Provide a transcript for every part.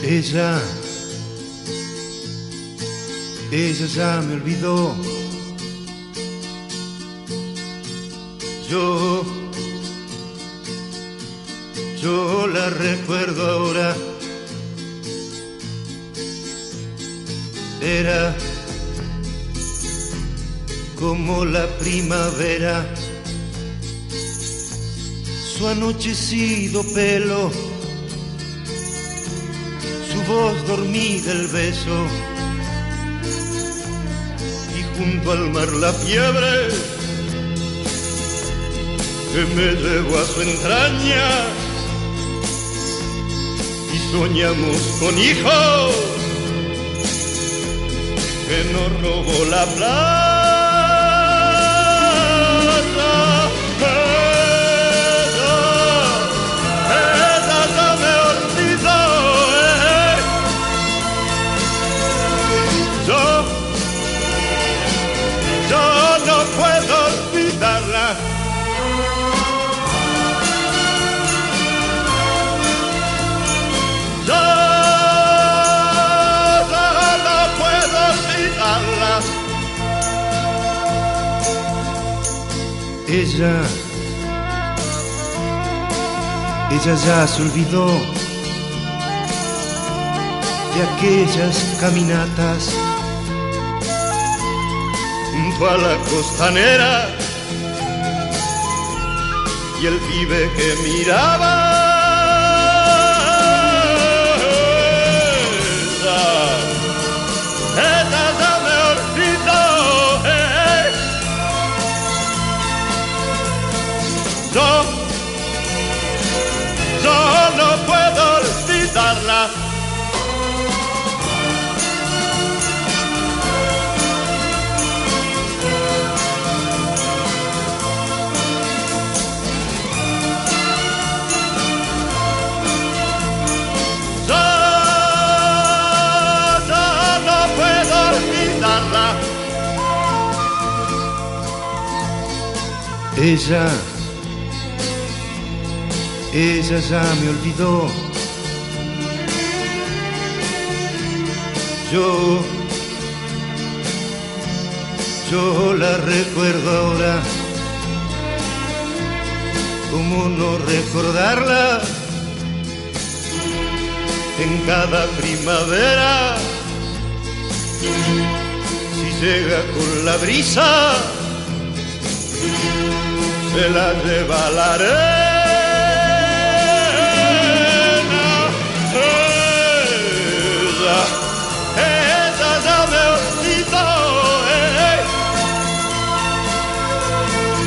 Ella ya me olvidó. Yo la recuerdo ahora. Era como la primavera, su anochecido pelo, su voz dormida, el beso, y junto al mar la fiebre que me llevó a su entraña, y soñamos con hijos que nos robó la plata. Ella ya me olvidó. Yo no puedo olvidarla. Ella ya se olvidó de aquellas caminatas junto a la costanera y el pibe que miraba. Ella ya me olvidó. Yo no puedo olvidarla. Yo no puedo olvidarla. Ella ya me olvidó. Yo la recuerdo ahora. ¿Cómo no recordarla? En cada primavera, si llega con la brisa, se la lleva la arena. Ella ya me olvidó.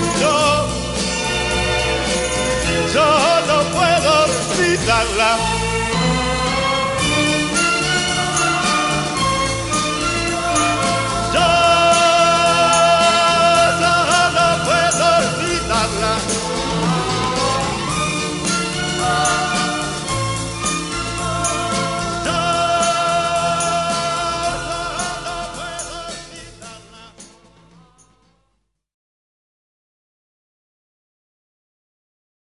Yo no puedo olvidarla.